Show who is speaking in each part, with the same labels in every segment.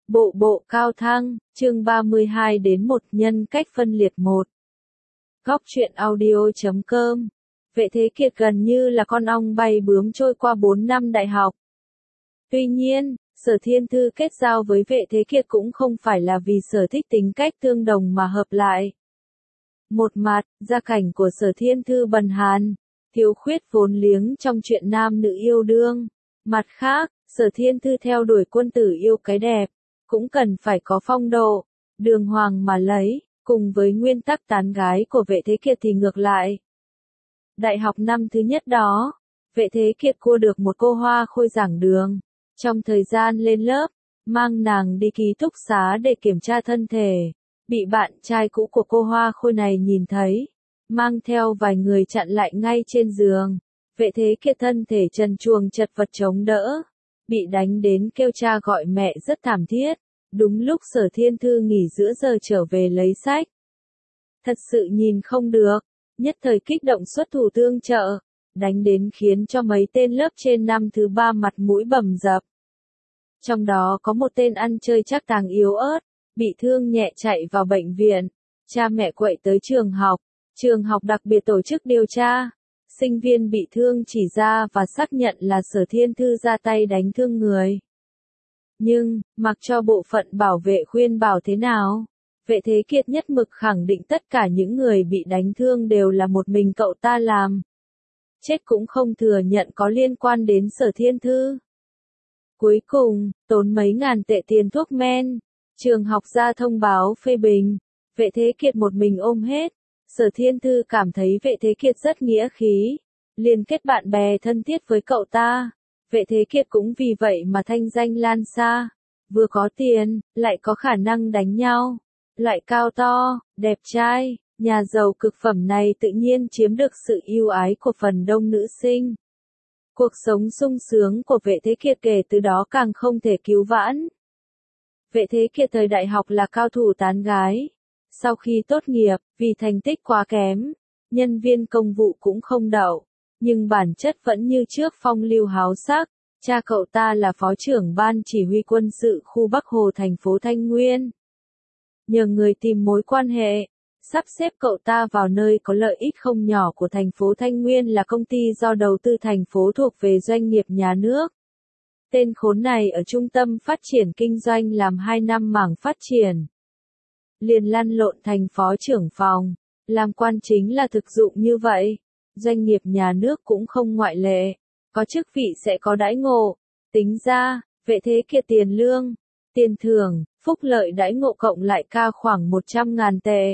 Speaker 1: Bộ bộ cao thăng, chương 32 đến 1 nhân cách phân liệt 1. Góc truyện audio.com. Vệ Thế Kiệt gần như là con ong bay bướm trôi qua 4 năm đại học. Tuy nhiên, Sở Thiên Thư kết giao với Vệ Thế Kiệt cũng không phải là vì sở thích tính cách tương đồng mà hợp lại. Một mặt, gia cảnh của Sở Thiên Thư bần hàn, thiếu khuyết vốn liếng trong chuyện nam nữ yêu đương. Mặt khác, Sở Thiên Thư theo đuổi quân tử yêu cái đẹp, cũng cần phải có phong độ, đường hoàng mà lấy, cùng với nguyên tắc tán gái của Vệ Thế Kiệt thì ngược lại. Đại học năm thứ nhất đó, Vệ Thế Kiệt cua được một cô hoa khôi giảng đường. Trong thời gian lên lớp, mang nàng đi ký túc xá để kiểm tra thân thể, bị bạn trai cũ của cô hoa khôi này nhìn thấy, mang theo vài người chặn lại ngay trên giường. Vệ Thế Kiệt thân thể trần truồng chật vật chống đỡ, bị đánh đến kêu cha gọi mẹ rất thảm thiết. Đúng lúc Sở Thiên Thư nghỉ giữa giờ trở về lấy sách. Thật sự nhìn không được, nhất thời kích động xuất thủ tương trợ, đánh đến khiến cho mấy tên lớp trên năm thứ 3 mặt mũi bầm dập. Trong đó có một tên ăn chơi chắc tàng yếu ớt, bị thương nhẹ chạy vào bệnh viện. Cha mẹ quậy tới trường học đặc biệt tổ chức điều tra. Sinh viên bị thương chỉ ra và xác nhận là Sở Thiên Thư ra tay đánh thương người. Nhưng, mặc cho bộ phận bảo vệ khuyên bảo thế nào, Vệ Thế Kiệt nhất mực khẳng định tất cả những người bị đánh thương đều là một mình cậu ta làm. Chết cũng không thừa nhận có liên quan đến Sở Thiên Thư. Cuối cùng, tốn mấy ngàn tệ tiền thuốc men, trường học ra thông báo phê bình, Vệ Thế Kiệt một mình ôm hết. Sở Thiên Thư cảm thấy Vệ Thế Kiệt rất nghĩa khí, liên kết bạn bè thân thiết với cậu ta. Vệ Thế Kiệt cũng vì vậy mà thanh danh lan xa, vừa có tiền, lại có khả năng đánh nhau, lại cao to, đẹp trai, nhà giàu cực phẩm này tự nhiên chiếm được sự yêu ái của phần đông nữ sinh. Cuộc sống sung sướng của Vệ Thế Kiệt kể từ đó càng không thể cứu vãn. Vệ Thế Kiệt thời đại học là cao thủ tán gái. Sau khi tốt nghiệp, vì thành tích quá kém, nhân viên công vụ cũng không đậu, nhưng bản chất vẫn như trước phong lưu háo sắc. Cha cậu ta là phó trưởng ban chỉ huy quân sự khu Bắc Hồ thành phố Thanh Nguyên. Nhờ người tìm mối quan hệ, sắp xếp cậu ta vào nơi có lợi ích không nhỏ của thành phố Thanh Nguyên là công ty do đầu tư thành phố thuộc về doanh nghiệp nhà nước. Tên khốn này ở trung tâm phát triển kinh doanh làm 2 năm mảng phát triển. Liền lăn lộn thành phó trưởng phòng, làm quan chính là thực dụng như vậy. Doanh nghiệp nhà nước cũng không ngoại lệ, có chức vị sẽ có đãi ngộ. Tính ra, Vệ Thế Kiệt tiền lương, tiền thưởng, phúc lợi đãi ngộ cộng lại cao khoảng 100.000 tệ.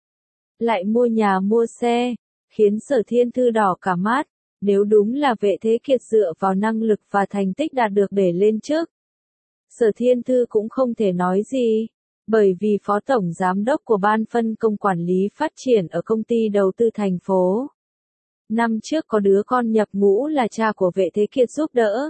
Speaker 1: Lại mua nhà mua xe, khiến Sở Thiên Thư đỏ cả mắt. Nếu đúng là Vệ Thế Kiệt dựa vào năng lực và thành tích đạt được để lên chức, Sở Thiên Thư cũng không thể nói gì. Bởi vì phó tổng giám đốc của ban phân công quản lý phát triển ở công ty đầu tư thành phố. Năm trước có đứa con nhập ngũ là cha của Vệ Thế Kiệt giúp đỡ.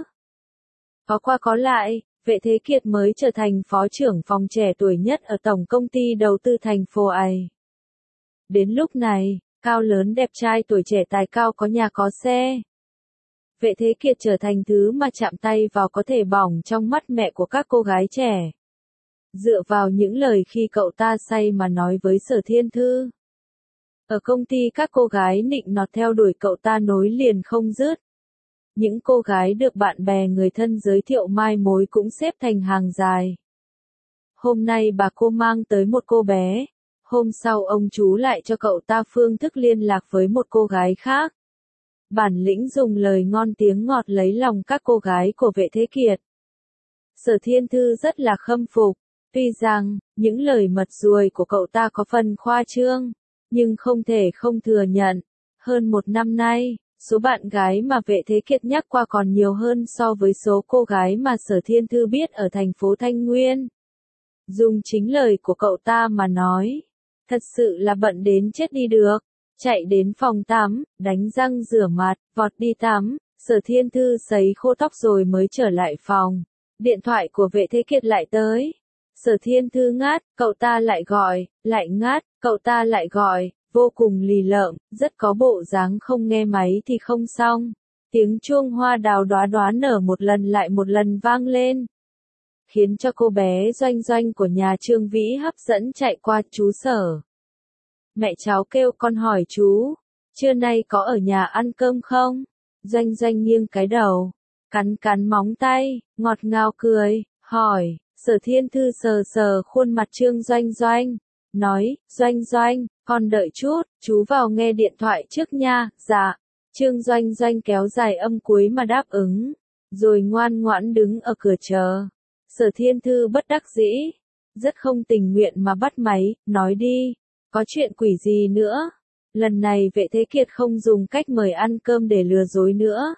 Speaker 1: Có qua có lại, Vệ Thế Kiệt mới trở thành phó trưởng phòng trẻ tuổi nhất ở tổng công ty đầu tư thành phố ấy. Đến lúc này, cao lớn đẹp trai tuổi trẻ tài cao có nhà có xe. Vệ Thế Kiệt trở thành thứ mà chạm tay vào có thể bỏng trong mắt mẹ của các cô gái trẻ. Dựa vào những lời khi cậu ta say mà nói với Sở Thiên Thư. Ở công ty các cô gái nịnh nọt theo đuổi cậu ta nối liền không dứt. Những cô gái được bạn bè người thân giới thiệu mai mối cũng xếp thành hàng dài. Hôm nay bà cô mang tới một cô bé. Hôm sau ông chú lại cho cậu ta phương thức liên lạc với một cô gái khác. Bản lĩnh dùng lời ngon tiếng ngọt lấy lòng các cô gái của Vệ Thế Kiệt. Sở Thiên Thư rất là khâm phục. Tuy rằng, những lời mật ruồi của cậu ta có phần khoa trương, nhưng không thể không thừa nhận. Hơn 1 năm nay, số bạn gái mà Vệ Thế Kiệt nhắc qua còn nhiều hơn so với số cô gái mà Sở Thiên Thư biết ở thành phố Thanh Nguyên. Dùng chính lời của cậu ta mà nói, thật sự là bận đến chết đi được. Chạy đến phòng tắm, đánh răng rửa mặt, vọt đi tắm, Sở Thiên Thư sấy khô tóc rồi mới trở lại phòng. Điện thoại của Vệ Thế Kiệt lại tới. Sở Thiên Thư ngắt, cậu ta lại gọi, lại ngắt, cậu ta lại gọi, vô cùng lì lợm, rất có bộ dáng không nghe máy thì không xong. Tiếng chuông hoa đào đóa đóa nở một lần lại một lần vang lên. khiến cho cô bé Doanh Doanh của nhà Trương Vĩ hấp dẫn chạy qua. Chú Sở. Mẹ cháu kêu con hỏi chú, trưa nay có ở nhà ăn cơm không? Doanh Doanh nghiêng cái đầu, cắn cắn móng tay, ngọt ngào cười, hỏi. Sở Thiên Thư sờ sờ khuôn mặt Trương Doanh Doanh, nói, Doanh Doanh, con đợi chút, chú vào nghe điện thoại trước nha. Dạ. Trương Doanh Doanh kéo dài âm cuối mà đáp ứng, rồi ngoan ngoãn đứng ở cửa chờ. Sở Thiên Thư bất đắc dĩ, rất không tình nguyện mà bắt máy, nói đi, có chuyện quỷ gì nữa? Lần này Vệ Thế Kiệt không dùng cách mời ăn cơm để lừa dối nữa.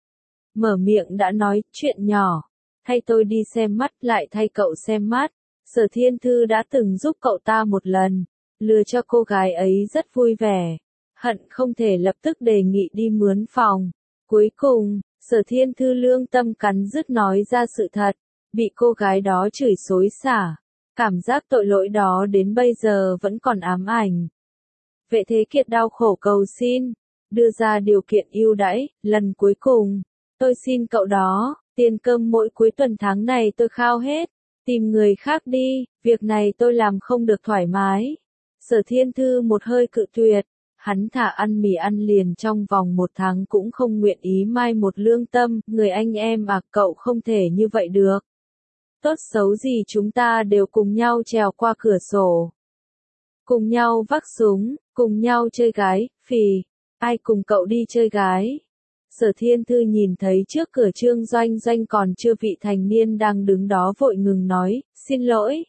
Speaker 1: Mở miệng đã nói, chuyện nhỏ, thay tôi đi xem mắt lại thay cậu xem mắt. Sở Thiên Thư đã từng giúp cậu ta một lần, lừa cho cô gái ấy rất vui vẻ, hận không thể lập tức đề nghị đi mướn phòng. Cuối cùng, Sở Thiên Thư lương tâm cắn rứt nói ra sự thật, bị cô gái đó chửi xối xả. Cảm giác tội lỗi đó đến bây giờ vẫn còn ám ảnh. Vệ Thế Kiệt đau khổ cầu xin, đưa ra điều kiện ưu đãi, lần cuối cùng, tôi xin cậu đó, tiền cơm mỗi cuối tuần tháng này tôi khao hết, tìm người khác đi, việc này tôi làm không được thoải mái. Sở Thiên Thư một hơi cự tuyệt, hắn thả ăn mì ăn liền trong vòng 1 tháng cũng không nguyện ý mai một lương tâm, người anh em à, cậu không thể như vậy được. Tốt xấu gì chúng ta đều cùng nhau trèo qua cửa sổ. Cùng nhau vác súng, cùng nhau chơi gái, phì, ai cùng cậu đi chơi gái. Sở Thiên Thư nhìn thấy trước cửa Trương Doanh Doanh còn chưa vị thành niên đang đứng đó vội ngừng nói, xin lỗi.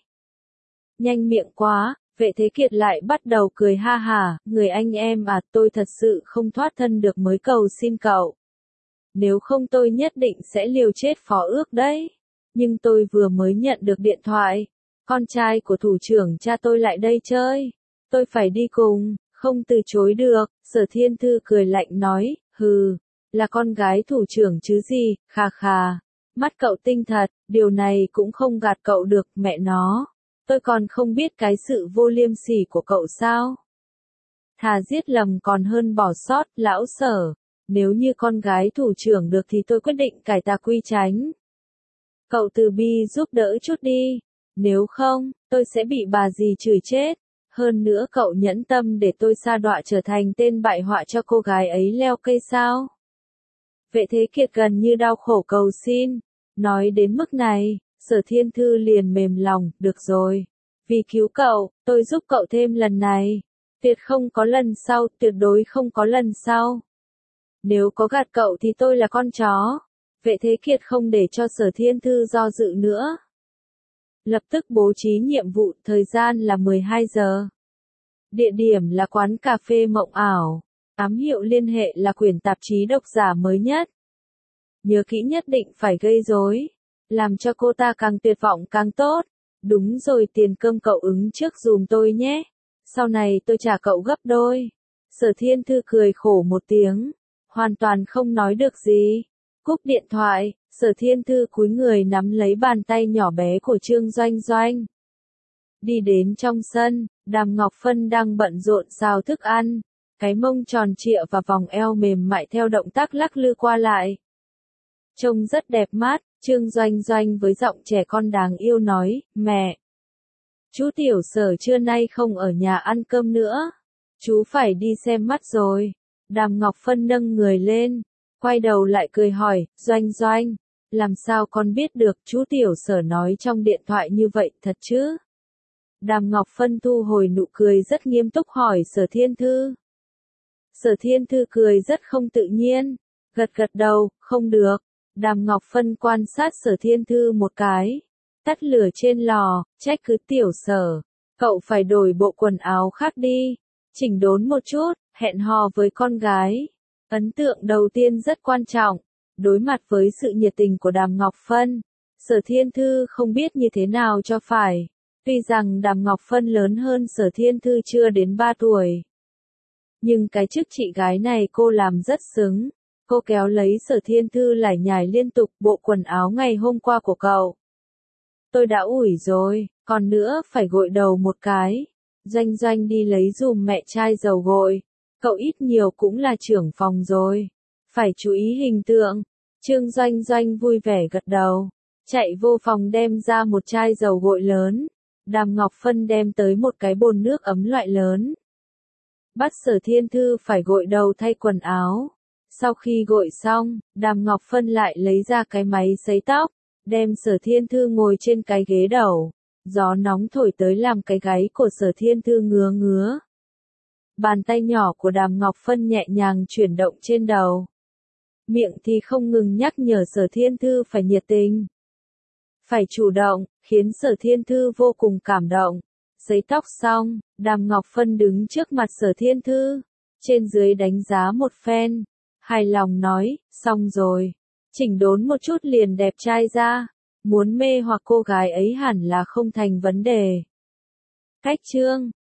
Speaker 1: Nhanh miệng quá, Vệ Thế Kiệt lại bắt đầu cười ha hả, người anh em à, tôi thật sự không thoát thân được mới cầu xin cậu. Nếu không tôi nhất định sẽ liều chết phó ước đấy. Nhưng tôi vừa mới nhận được điện thoại, con trai của thủ trưởng cha tôi lại đây chơi, tôi phải đi cùng, không từ chối được. Sở Thiên Thư cười lạnh nói, hừ, là con gái thủ trưởng chứ gì, khà khà, mắt cậu tinh thật, điều này cũng không gạt cậu được, mẹ nó, tôi còn không biết cái sự vô liêm sỉ của cậu sao. Thà giết lầm còn hơn bỏ sót, lão Sở, nếu như con gái thủ trưởng được thì tôi quyết định cải tà quy chánh. Cậu từ bi giúp đỡ chút đi, nếu không, tôi sẽ bị bà dì chửi chết. Hơn nữa cậu nhẫn tâm để tôi sa đọa trở thành tên bại họa cho cô gái ấy leo cây sao? Vệ Thế Kiệt gần như đau khổ cầu xin, nói đến mức này, Sở Thiên Thư liền mềm lòng, được rồi, vì cứu cậu, tôi giúp cậu thêm lần này, tuyệt không có lần sau, tuyệt đối không có lần sau. Nếu có gạt cậu thì tôi là con chó. Vệ Thế Kiệt không để cho Sở Thiên Thư do dự nữa. Lập tức bố trí nhiệm vụ, thời gian là 12 giờ. Địa điểm là quán cà phê Mộng Ảo. Ám hiệu liên hệ là quyển tạp chí độc giả mới nhất. Nhớ kỹ nhất định phải gây rối, làm cho cô ta càng tuyệt vọng càng tốt. Đúng rồi, tiền cơm cậu ứng trước dùm tôi nhé. Sau này tôi trả cậu gấp đôi. Sở Thiên Thư cười khổ một tiếng, hoàn toàn không nói được gì. Cúp điện thoại, Sở Thiên Thư cúi người nắm lấy bàn tay nhỏ bé của Trương Doanh Doanh. Đi đến trong sân, Đàm Ngọc Phân đang bận rộn xào thức ăn, cái mông tròn trịa và vòng eo mềm mại theo động tác lắc lư qua lại. Trông rất đẹp mắt, Trương Doanh Doanh với giọng trẻ con đáng yêu nói, mẹ. Chú Tiểu Sở trưa nay không ở nhà ăn cơm nữa. Chú phải đi xem mắt rồi. Đàm Ngọc Phân nâng người lên, quay đầu lại cười hỏi, Doanh Doanh, làm sao con biết được chú Tiểu Sở nói trong điện thoại như vậy thật chứ? Đàm Ngọc Phân thu hồi nụ cười rất nghiêm túc hỏi Sở Thiên Thư. Sở Thiên Thư cười rất không tự nhiên, gật gật đầu, không được. Đàm Ngọc Phân quan sát Sở Thiên Thư một cái, tắt lửa trên lò, trách cứ Tiểu Sở, cậu phải đổi bộ quần áo khác đi, chỉnh đốn một chút, hẹn hò với con gái. Ấn tượng đầu tiên rất quan trọng, đối mặt với sự nhiệt tình của Đàm Ngọc Phân, Sở Thiên Thư không biết như thế nào cho phải. Tuy rằng Đàm Ngọc Phân lớn hơn Sở Thiên Thư chưa đến 3 tuổi. Nhưng cái chức chị gái này cô làm rất xứng. Cô kéo lấy Sở Thiên Thư lải nhải liên tục, bộ quần áo ngày hôm qua của cậu. Tôi đã ủi rồi, còn nữa phải gội đầu một cái. Doanh Doanh đi lấy dùm mẹ chai dầu gội. Cậu ít nhiều cũng là trưởng phòng rồi. Phải chú ý hình tượng. Trương Doanh Doanh vui vẻ gật đầu. chạy vô phòng đem ra một chai dầu gội lớn. Đàm Ngọc Phân đem tới một cái bồn nước ấm loại lớn. Bắt Sở Thiên Thư phải gội đầu thay quần áo. Sau khi gội xong, Đàm Ngọc Phân lại lấy ra cái máy sấy tóc, đem Sở Thiên Thư ngồi trên cái ghế đầu. Gió nóng thổi tới làm cái gáy của Sở Thiên Thư ngứa ngứa. Bàn tay nhỏ của Đàm Ngọc Phân nhẹ nhàng chuyển động trên đầu. Miệng thì không ngừng nhắc nhở Sở Thiên Thư phải nhiệt tình, phải chủ động, khiến Sở Thiên Thư vô cùng cảm động. Sấy tóc xong, Đàm Ngọc Phân đứng trước mặt Sở Thiên Thư, trên dưới đánh giá một phen, hài lòng nói, xong rồi, chỉnh đốn một chút liền đẹp trai ra, muốn mê hoặc cô gái ấy hẳn là không thành vấn đề. Cách chương